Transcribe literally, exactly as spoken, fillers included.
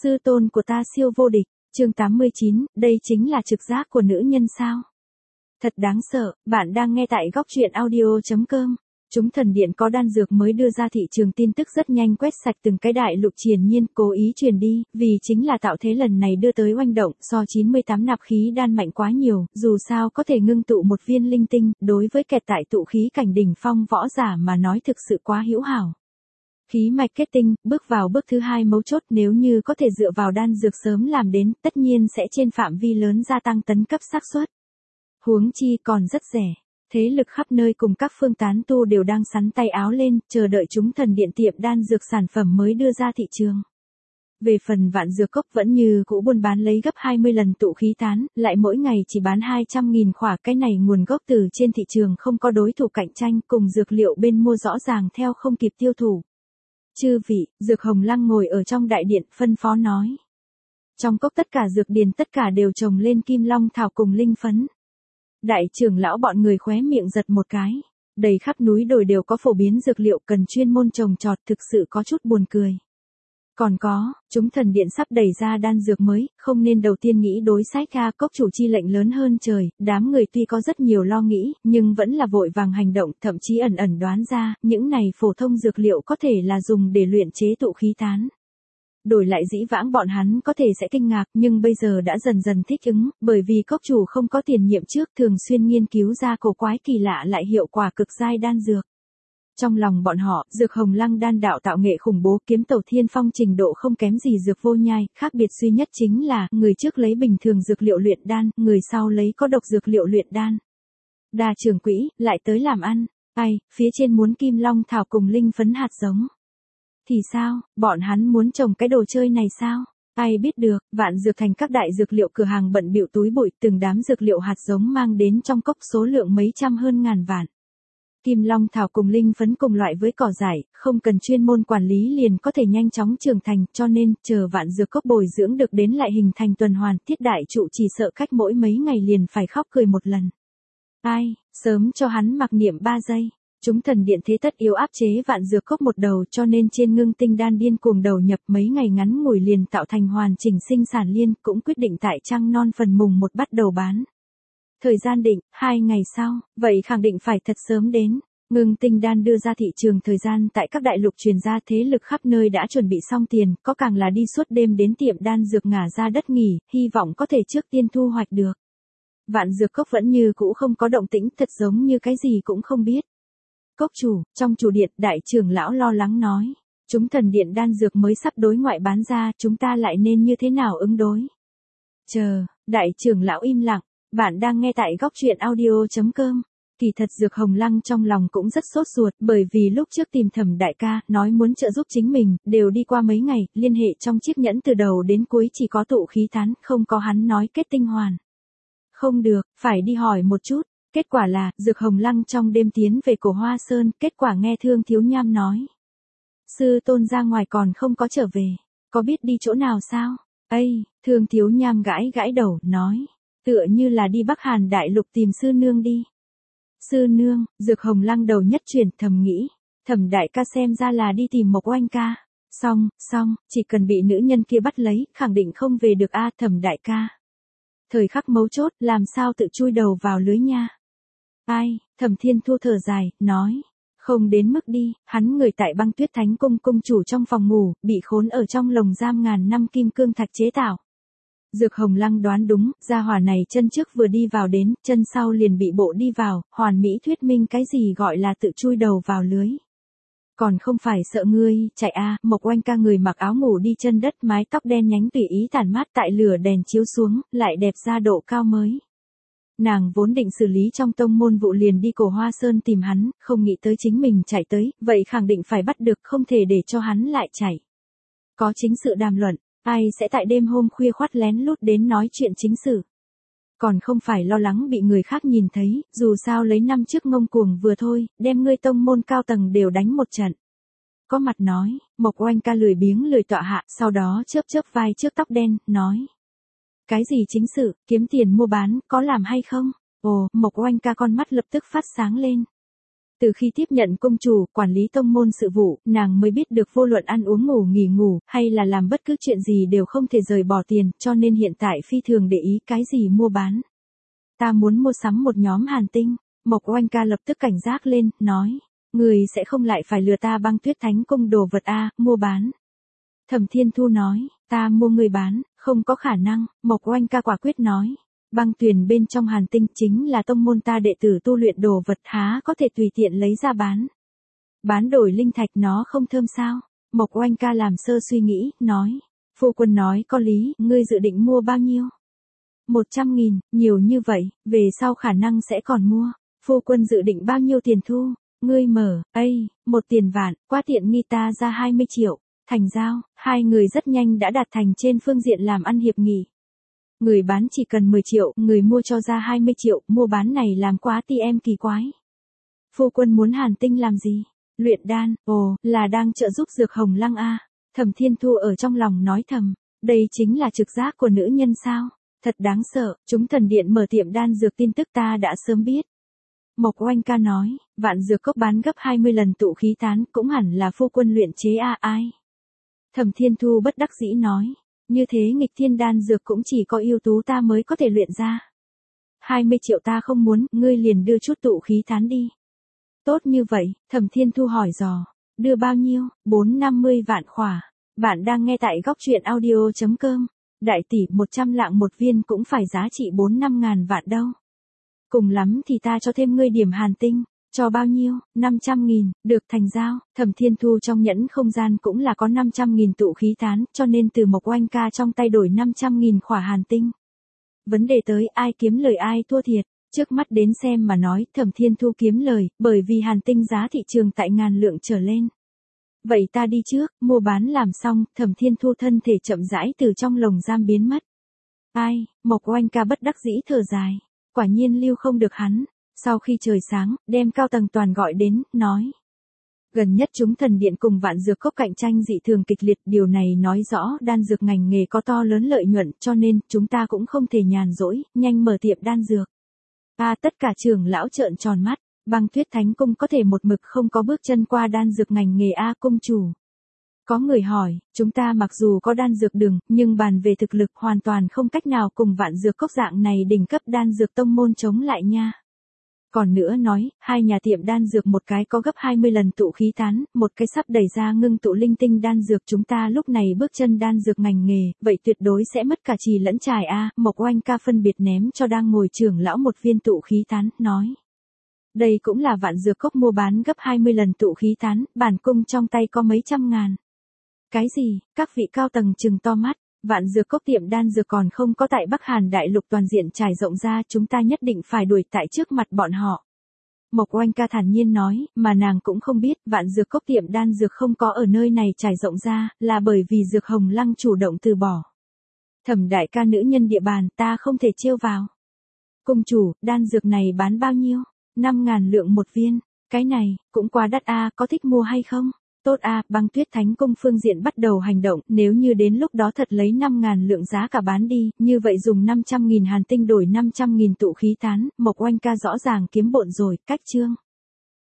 Sư tôn của ta siêu vô địch, chương tám mươi chín, đây chính là trực giác của nữ nhân sao? Thật đáng sợ, bạn đang nghe tại góc truyện audio chấm com. Chúng thần điện có đan dược mới đưa ra thị trường, tin tức rất nhanh quét sạch từng cái đại lục, triền nhiên cố ý truyền đi, vì chính là tạo thế lần này đưa tới oanh động, so chín mươi tám nạp khí đan mạnh quá nhiều, dù sao có thể ngưng tụ một viên linh tinh, đối với kẹt tại tụ khí cảnh đỉnh phong võ giả mà nói thực sự quá hữu hảo. Khí mạch kết tinh, bước vào bước thứ hai mấu chốt, nếu như có thể dựa vào đan dược sớm làm đến, tất nhiên sẽ trên phạm vi lớn gia tăng tấn cấp xác suất. Huống chi còn rất rẻ. Thế lực khắp nơi cùng các phương tán tu đều đang sắn tay áo lên, chờ đợi chúng thần điện tiệm đan dược sản phẩm mới đưa ra thị trường. Về phần Vạn Dược Cốc vẫn như cũ buôn bán lấy gấp hai mươi lần tụ khí tán, lại mỗi ngày chỉ bán hai trăm nghìn khỏa, cái này nguồn gốc từ trên thị trường không có đối thủ cạnh tranh, cùng dược liệu bên mua rõ ràng theo không kịp tiêu thụ. Chư vị, Dược Hồng Lăng ngồi ở trong đại điện, phân phó nói. Trong cốc tất cả dược điền tất cả đều trồng lên kim long thảo cùng linh phấn. Đại trưởng lão bọn người khóe miệng giật một cái. Đầy khắp núi đồi đều có phổ biến dược liệu, cần chuyên môn trồng trọt, thực sự có chút buồn cười. Còn có, chúng thần điện sắp đẩy ra đan dược mới, không nên đầu tiên nghĩ đối sách ca cốc chủ chi lệnh lớn hơn trời, đám người tuy có rất nhiều lo nghĩ, nhưng vẫn là vội vàng hành động, thậm chí ẩn ẩn đoán ra, những này phổ thông dược liệu có thể là dùng để luyện chế tụ khí tán. Đổi lại dĩ vãng bọn hắn có thể sẽ kinh ngạc, nhưng bây giờ đã dần dần thích ứng, bởi vì cốc chủ không có tiền nhiệm trước, thường xuyên nghiên cứu ra cổ quái kỳ lạ lại hiệu quả cực giai đan dược. Trong lòng bọn họ, Dược Hồng Lăng đan đạo tạo nghệ khủng bố, kiếm tẩu thiên phong trình độ không kém gì dược vô nhai, khác biệt duy nhất chính là, người trước lấy bình thường dược liệu luyện đan, người sau lấy có độc dược liệu luyện đan. Đa trưởng quỹ, lại tới làm ăn, ai, phía trên muốn kim long thảo cùng linh phấn hạt giống. Thì sao, bọn hắn muốn trồng cái đồ chơi này sao? Ai biết được, Vạn Dược Thành các đại dược liệu cửa hàng bận bịu túi bụi, từng đám dược liệu hạt giống mang đến trong cốc số lượng mấy trăm hơn ngàn vạn. Kim long thảo cùng linh phấn cùng loại với cỏ dại, không cần chuyên môn quản lý liền có thể nhanh chóng trưởng thành, cho nên, chờ Vạn Dược Cốc bồi dưỡng được đến lại hình thành tuần hoàn, Thiết đại trụ chỉ sợ cách mỗi mấy ngày liền phải khóc cười một lần. Ai, sớm cho hắn mặc niệm ba giây. Chúng thần điện thế tất yếu áp chế Vạn Dược Cốc một đầu, cho nên trên ngưng tinh đan điên cuồng đầu nhập, mấy ngày ngắn ngủi liền tạo thành hoàn chỉnh sinh sản liên, cũng quyết định tại trăng non phần mùng một bắt đầu bán. Thời gian định, hai ngày sau, vậy khẳng định phải thật sớm đến. Ngưng tinh đan đưa ra thị trường thời gian tại các đại lục truyền ra, thế lực khắp nơi đã chuẩn bị xong tiền, có càng là đi suốt đêm đến tiệm đan dược ngả ra đất nghỉ, hy vọng có thể trước tiên thu hoạch được. Vạn Dược Cốc vẫn như cũ không có động tĩnh, thật giống như cái gì cũng không biết. Cốc chủ, trong chủ điện, đại trưởng lão lo lắng nói. Chúng thần điện đan dược mới sắp đối ngoại bán ra, chúng ta lại nên như thế nào ứng đối? Chờ, đại trưởng lão im lặng, bạn đang nghe tại góc truyện audio chấm com. Kỳ thật Dược Hồng Lăng trong lòng cũng rất sốt ruột, bởi vì lúc trước tìm Thẩm đại ca, nói muốn trợ giúp chính mình, đều đi qua mấy ngày, liên hệ trong chiếc nhẫn từ đầu đến cuối chỉ có tụ khí tán, không có hắn nói kết tinh hoàn. Không được, phải đi hỏi một chút. Kết quả là, Dược Hồng Lăng trong đêm tiến về Cổ Hoa Sơn, kết quả nghe Thương Thiếu Nham nói. Sư tôn ra ngoài còn không có trở về, có biết đi chỗ nào sao? Ây, Thương Thiếu Nham gãi gãi đầu, nói, tựa như là đi Bắc Hàn Đại Lục tìm sư nương đi. Sư nương, Dược Hồng Lăng đầu nhất chuyển, thầm nghĩ, Thẩm đại ca xem ra là đi tìm Mộc Oanh ca. Xong, xong, chỉ cần bị nữ nhân kia bắt lấy, khẳng định không về được a Thẩm đại ca. Thời khắc mấu chốt, làm sao tự chui đầu vào lưới nha. Ai, Thẩm Thiên Thu thở dài, nói, không đến mức đi, hắn người tại Băng Tuyết Thánh Cung cung chủ trong phòng ngủ, bị khốn ở trong lồng giam ngàn năm kim cương thạch chế tạo. Dược Hồng Lăng đoán đúng, gia hỏa này chân trước vừa đi vào đến, chân sau liền bị bộ đi vào, hoàn mỹ thuyết minh cái gì gọi là tự chui đầu vào lưới. Còn không phải sợ ngươi, chạy a à, Mộc Oanh ca người mặc áo ngủ đi chân đất, mái tóc đen nhánh tùy ý tản mát tại lửa đèn chiếu xuống, lại đẹp ra độ cao mới. Nàng vốn định xử lý trong tông môn vụ liền đi Cổ Hoa Sơn tìm hắn, không nghĩ tới chính mình chạy tới, vậy khẳng định phải bắt được, không thể để cho hắn lại chạy. Có chính sự đàm luận, ai sẽ tại đêm hôm khuya khoắt lén lút đến nói chuyện chính sự. Còn không phải lo lắng bị người khác nhìn thấy, dù sao lấy năm trước ngông cuồng vừa thôi, đem ngươi tông môn cao tầng đều đánh một trận. Có mặt nói, Mộc Oanh ca lười biếng lười tọa hạ, sau đó chớp chớp vai trước tóc đen, nói. Cái gì chính sự, kiếm tiền mua bán, có làm hay không? Ồ, Mộc Oanh ca con mắt lập tức phát sáng lên. Từ khi tiếp nhận công chủ, quản lý tông môn sự vụ, nàng mới biết được vô luận ăn uống ngủ nghỉ ngủ, hay là làm bất cứ chuyện gì đều không thể rời bỏ tiền, cho nên hiện tại phi thường để ý cái gì mua bán. Ta muốn mua sắm một nhóm hàn tinh. Mộc Oanh ca lập tức cảnh giác lên, nói. Người sẽ không lại phải lừa ta băng tuyết thánh cung đồ vật a, mua bán. Thẩm Thiên Thu nói, ta mua người bán, không có khả năng. Mộc Oanh ca quả quyết nói. Băng tuyền bên trong hàn tinh chính là tông môn ta đệ tử tu luyện đồ vật, há có thể tùy tiện lấy ra bán. Bán đổi linh thạch nó không thơm sao? Mộc Oanh ca làm sơ suy nghĩ, nói. Phu quân nói có lý, ngươi dự định mua bao nhiêu? Một trăm nghìn, nhiều như vậy, về sau khả năng sẽ còn mua. Phu quân dự định bao nhiêu tiền thu? Ngươi mở, ây, một tiền vạn, quá tiện nghi, ta ra hai mươi triệu. Thành giao, hai người rất nhanh đã đạt thành trên phương diện làm ăn hiệp nghị. Người bán chỉ cần mười triệu, người mua cho ra hai mươi triệu, mua bán này làm quá ti em kỳ quái. Phu quân muốn hàn tinh làm gì? Luyện đan, ồ, là đang trợ giúp Dược Hồng Lăng a. Thẩm Thiên Thu ở trong lòng nói thầm, đây chính là trực giác của nữ nhân sao? Thật đáng sợ, chúng thần điện mở tiệm đan dược tin tức ta đã sớm biết. Mộc Oanh ca nói, vạn dược cốc bán gấp hai mươi lần tụ khí tán, cũng hẳn là phu quân luyện chế a ai. Thẩm Thiên Thu bất đắc dĩ nói, như thế nghịch thiên đan dược cũng chỉ có yêu tú ta mới có thể luyện ra. hai mươi triệu ta không muốn, ngươi liền đưa chút tụ khí tán đi. Tốt như vậy, Thẩm Thiên Thu hỏi dò, đưa bao nhiêu? bốn năm mươi vạn khỏa. Bạn đang nghe tại góc truyện audio chấm com. Đại tỷ, một trăm lạng một viên cũng phải giá trị bốn năm ngàn vạn đâu. Cùng lắm thì ta cho thêm ngươi điểm hàn tinh. Cho bao nhiêu? năm trăm nghìn, được, thành giao. Thẩm Thiên Thu trong nhẫn không gian cũng là có năm trăm nghìn tụ khí tán, cho nên từ Mộc Oanh ca trong tay đổi năm trăm nghìn khỏa hàn tinh. Vấn đề tới ai kiếm lời ai thua thiệt, trước mắt đến xem mà nói, Thẩm Thiên Thu kiếm lời, bởi vì hàn tinh giá thị trường tại ngàn lượng trở lên. Vậy ta đi trước, mua bán làm xong, Thẩm Thiên Thu thân thể chậm rãi từ trong lồng giam biến mất. Ai, Mộc Oanh ca bất đắc dĩ thở dài, quả nhiên lưu không được hắn. Sau khi trời sáng, đem cao tầng toàn gọi đến, nói. Gần nhất chúng thần điện cùng vạn dược cốc cạnh tranh dị thường kịch liệt, điều này nói rõ đan dược ngành nghề có to lớn lợi nhuận, cho nên chúng ta cũng không thể nhàn rỗi, nhanh mở tiệm đan dược. À, tất cả trưởng lão trợn tròn mắt, băng tuyết thánh cung có thể một mực không có bước chân qua đan dược ngành nghề a cung chủ. Có người hỏi, chúng ta mặc dù có đan dược đường, nhưng bàn về thực lực hoàn toàn không cách nào cùng vạn dược cốc dạng này đỉnh cấp đan dược tông môn chống lại nha. Còn nữa nói, hai nhà tiệm đan dược một cái có gấp hai mươi lần tụ khí tán, một cái sắp đẩy ra ngưng tụ linh tinh đan dược, chúng ta lúc này bước chân đan dược ngành nghề, vậy tuyệt đối sẽ mất cả trì lẫn trải a. Mộc Oanh ca phân biệt ném cho đang ngồi trưởng lão một viên tụ khí tán, nói. Đây cũng là vạn dược cốc mua bán gấp hai mươi lần tụ khí tán, bản cung trong tay có mấy trăm ngàn. Cái gì? Các vị cao tầng trừng to mắt. Vạn dược cốc tiệm đan dược còn không có tại Bắc Hàn đại lục toàn diện trải rộng ra, chúng ta nhất định phải đuổi tại trước mặt bọn họ. Mộc Oanh ca thản nhiên nói, mà nàng cũng không biết, vạn dược cốc tiệm đan dược không có ở nơi này trải rộng ra, là bởi vì Dược Hồng Lăng chủ động từ bỏ. Thẩm đại ca, nữ nhân địa bàn, ta không thể trêu vào. Cung chủ, đan dược này bán bao nhiêu? năm ngàn lượng một viên, cái này, cũng quá đắt a, có thích mua hay không? Tốt a, băng tuyết thánh cung phương diện bắt đầu hành động, nếu như đến lúc đó thật lấy năm ngàn lượng giá cả bán đi, như vậy dùng năm trăm nghìn hàn tinh đổi năm trăm nghìn tụ khí tán, Mộc Oanh ca rõ ràng kiếm bộn rồi, cách chương.